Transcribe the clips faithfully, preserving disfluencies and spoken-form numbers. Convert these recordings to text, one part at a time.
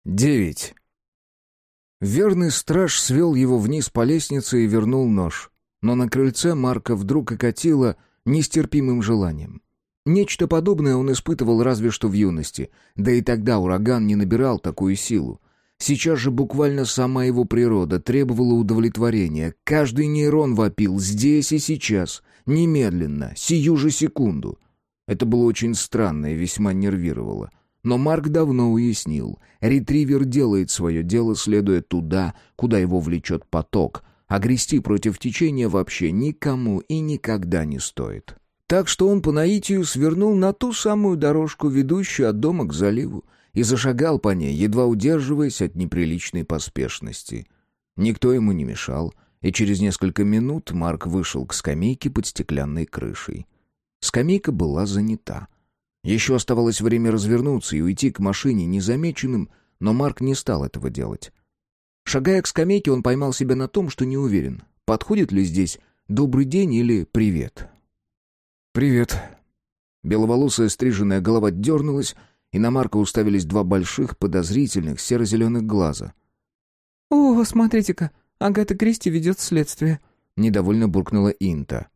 Девять. Верный страж свел его вниз по лестнице и вернул нож. Но на крыльце Марка вдруг окатило нестерпимым желанием. Нечто подобное он испытывал разве что в юности, да и тогда ураган не набирал такую силу. Сейчас же буквально сама его природа требовала удовлетворения. Каждый нейрон вопил здесь и сейчас, немедленно, сию же секунду. Это было очень странно и весьма нервировало. Но Марк давно уяснил, ретривер делает свое дело, следуя туда, куда его влечет поток, а грести против течения вообще никому и никогда не стоит. Так что он по наитию свернул на ту самую дорожку, ведущую от дома к заливу, и зашагал по ней, едва удерживаясь от неприличной поспешности. Никто ему не мешал, и через несколько минут Марк вышел к скамейке под стеклянной крышей. Скамейка была занята. Еще оставалось время развернуться и уйти к машине незамеченным, но Марк не стал этого делать. Шагая к скамейке, он поймал себя на том, что не уверен, подходит ли здесь «добрый день» или «привет». «Привет». Беловолосая стриженная голова дернулась, и на Марка уставились два больших, подозрительных, серо-зеленых глаза. «О, смотрите-ка, Агата Кристи ведет следствие», — недовольно буркнула Инта.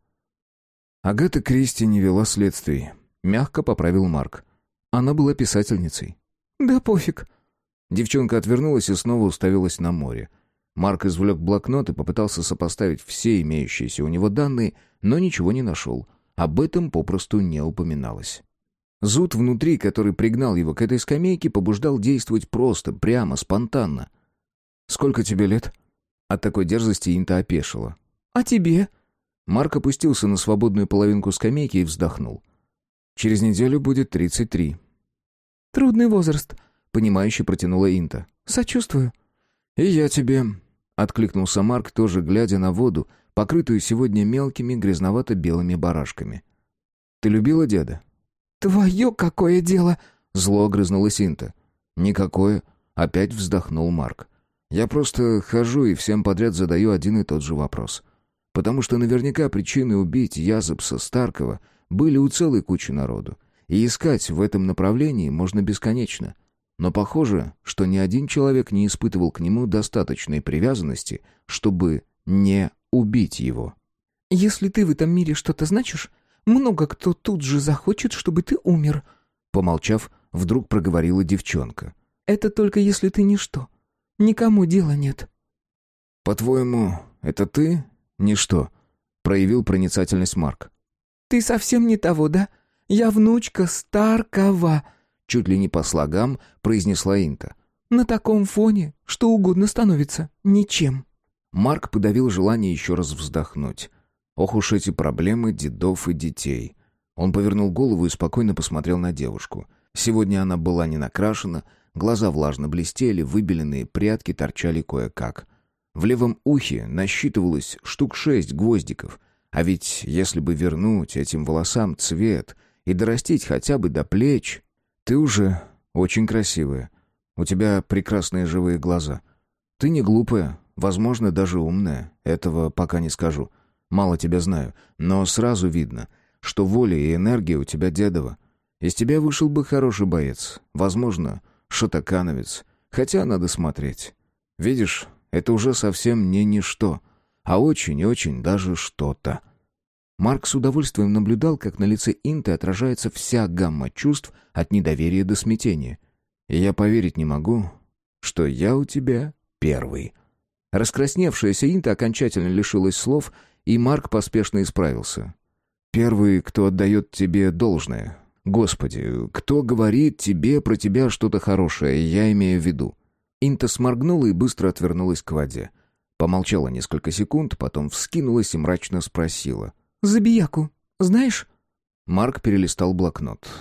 Агата Кристи не вела следствий. Мягко поправил Марк. Она была писательницей. «Да пофиг». Девчонка отвернулась и снова уставилась на море. Марк извлек блокнот и попытался сопоставить все имеющиеся у него данные, но ничего не нашел. Об этом попросту не упоминалось. Зуд внутри, который пригнал его к этой скамейке, побуждал действовать просто, прямо, спонтанно. «Сколько тебе лет?» От такой дерзости Инта опешила. «А тебе?» Марк опустился на свободную половинку скамейки и вздохнул. «Через неделю будет тридцать три». «Трудный возраст», — понимающе протянула Инта. «Сочувствую». «И я тебе», — откликнулся Марк, тоже глядя на воду, покрытую сегодня мелкими грязновато-белыми барашками. «Ты любила деда?» «Твое какое дело!» — зло огрызнулась Инта. «Никакое», — опять вздохнул Марк. «Я просто хожу и всем подряд задаю один и тот же вопрос. Потому что наверняка причины убить Язепса Старкова были у целой кучи народу, и искать в этом направлении можно бесконечно. Но похоже, что ни один человек не испытывал к нему достаточной привязанности, чтобы не убить его». «Если ты в этом мире что-то значишь, много кто тут же захочет, чтобы ты умер», — помолчав, вдруг проговорила девчонка. «Это только если ты ничто. Никому дела нет». «По-твоему, это ты ничто?» — проявил проницательность Марк. «Ты совсем не того, да? Я внучка Старкова», — чуть ли не по слогам произнесла Инта. «На таком фоне что угодно становится ничем». Марк подавил желание еще раз вздохнуть. Ох уж эти проблемы дедов и детей. Он повернул голову и спокойно посмотрел на девушку. Сегодня она была не накрашена, глаза влажно блестели, выбеленные прядки торчали кое-как. В левом ухе насчитывалось штук шесть гвоздиков, а ведь если бы вернуть этим волосам цвет и дорастить хотя бы до плеч... Ты уже очень красивая. У тебя прекрасные живые глаза. Ты не глупая, возможно, даже умная. Этого пока не скажу. Мало тебя знаю, но сразу видно, что воля и энергия у тебя дедова. Из тебя вышел бы хороший боец. Возможно, шотокановец. Хотя надо смотреть. Видишь, это уже совсем не ничто, а очень и очень даже что-то. Марк с удовольствием наблюдал, как на лице Инты отражается вся гамма чувств от недоверия до смятения. И я поверить не могу, что я у тебя первый. Раскрасневшаяся Инта окончательно лишилась слов, и Марк поспешно исправился. «Первый, кто отдает тебе должное. Господи, кто говорит тебе про тебя что-то хорошее, я имею в виду». Инта сморгнула и быстро отвернулась к воде. Помолчала несколько секунд, потом вскинулась и мрачно спросила. «Забияку знаешь?» Марк перелистал блокнот.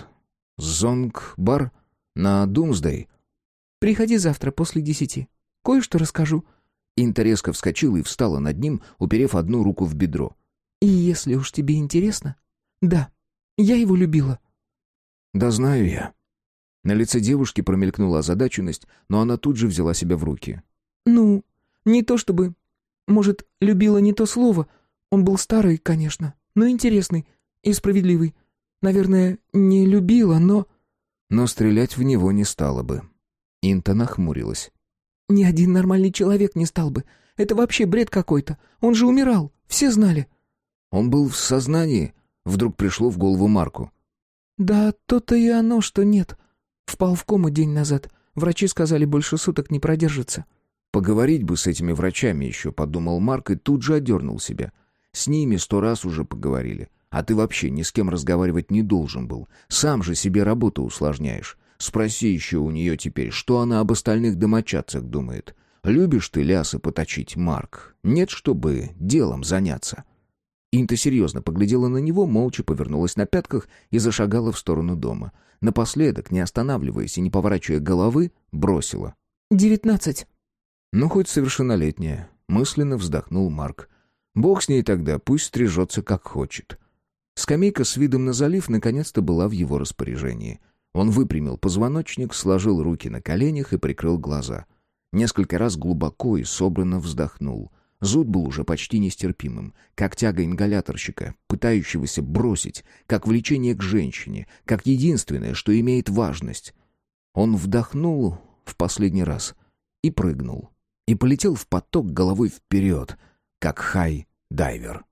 «Зонг-бар на Думсдей». «Приходи завтра после десяти. Кое-что расскажу». Инта резко вскочила и встала над ним, уперев одну руку в бедро. «И если уж тебе интересно, да, я его любила». «Да знаю я». На лице девушки промелькнула озадаченность, но она тут же взяла себя в руки. «Ну, не то чтобы... Может, любила не то слово. Он был старый, конечно, но интересный и справедливый. Наверное, не любила, но...» Но стрелять в него не стала бы. Инта нахмурилась. «Ни один нормальный человек не стал бы. Это вообще бред какой-то. Он же умирал. Все знали». «Он был в сознании?» Вдруг пришло в голову Марку. «Да то-то и оно, что нет. Впал в кому день назад. Врачи сказали, больше суток не продержится». «Поговорить бы с этими врачами еще», — подумал Марк и тут же одернул себя. «С ними сто раз уже поговорили. А ты вообще ни с кем разговаривать не должен был. Сам же себе работу усложняешь. Спроси еще у нее теперь, что она об остальных домочадцах думает. Любишь ты лясы поточить, Марк? Нет, чтобы делом заняться». Инта серьезно поглядела на него, молча повернулась на пятках и зашагала в сторону дома. Напоследок, не останавливаясь и не поворачивая головы, бросила. «Девятнадцать». «Ну, хоть совершеннолетняя», — мысленно вздохнул Марк. «Бог с ней тогда, пусть стрижется как хочет». Скамейка с видом на залив наконец-то была в его распоряжении. Он выпрямил позвоночник, сложил руки на коленях и прикрыл глаза. Несколько раз глубоко и собранно вздохнул. Зуд был уже почти нестерпимым, как тяга ингаляторщика, пытающегося бросить, как влечение к женщине, как единственное, что имеет важность. Он вдохнул в последний раз и прыгнул, и полетел в поток головой вперед, как хай-дайвер.